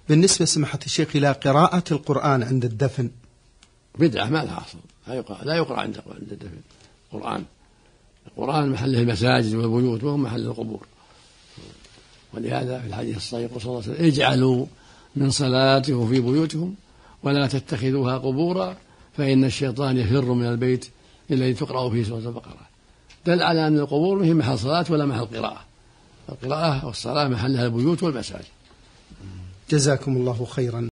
بالنسبة سماحة الشيخ إلى قراءة القرآن عند الدفن؟ بدعة ما لها أصل، لا يقرأ عند الدفن. القرآن محله المساجد والبيوت وهو محل القبور. ولهذا في الحديث الصحيح صلى الله عليه وسلم: اجعلوا من صلاتكم في بيوتكم ولا تتخذوها قبورا فإن الشيطان يفر من البيت الذي تقرأ فيه سورة البقرة. دل على أن القبور ما هي محل صلاة ولا محل قراءة. القراءة والصلاة محلها البيوت والمساجد. جزاكم الله خيرا.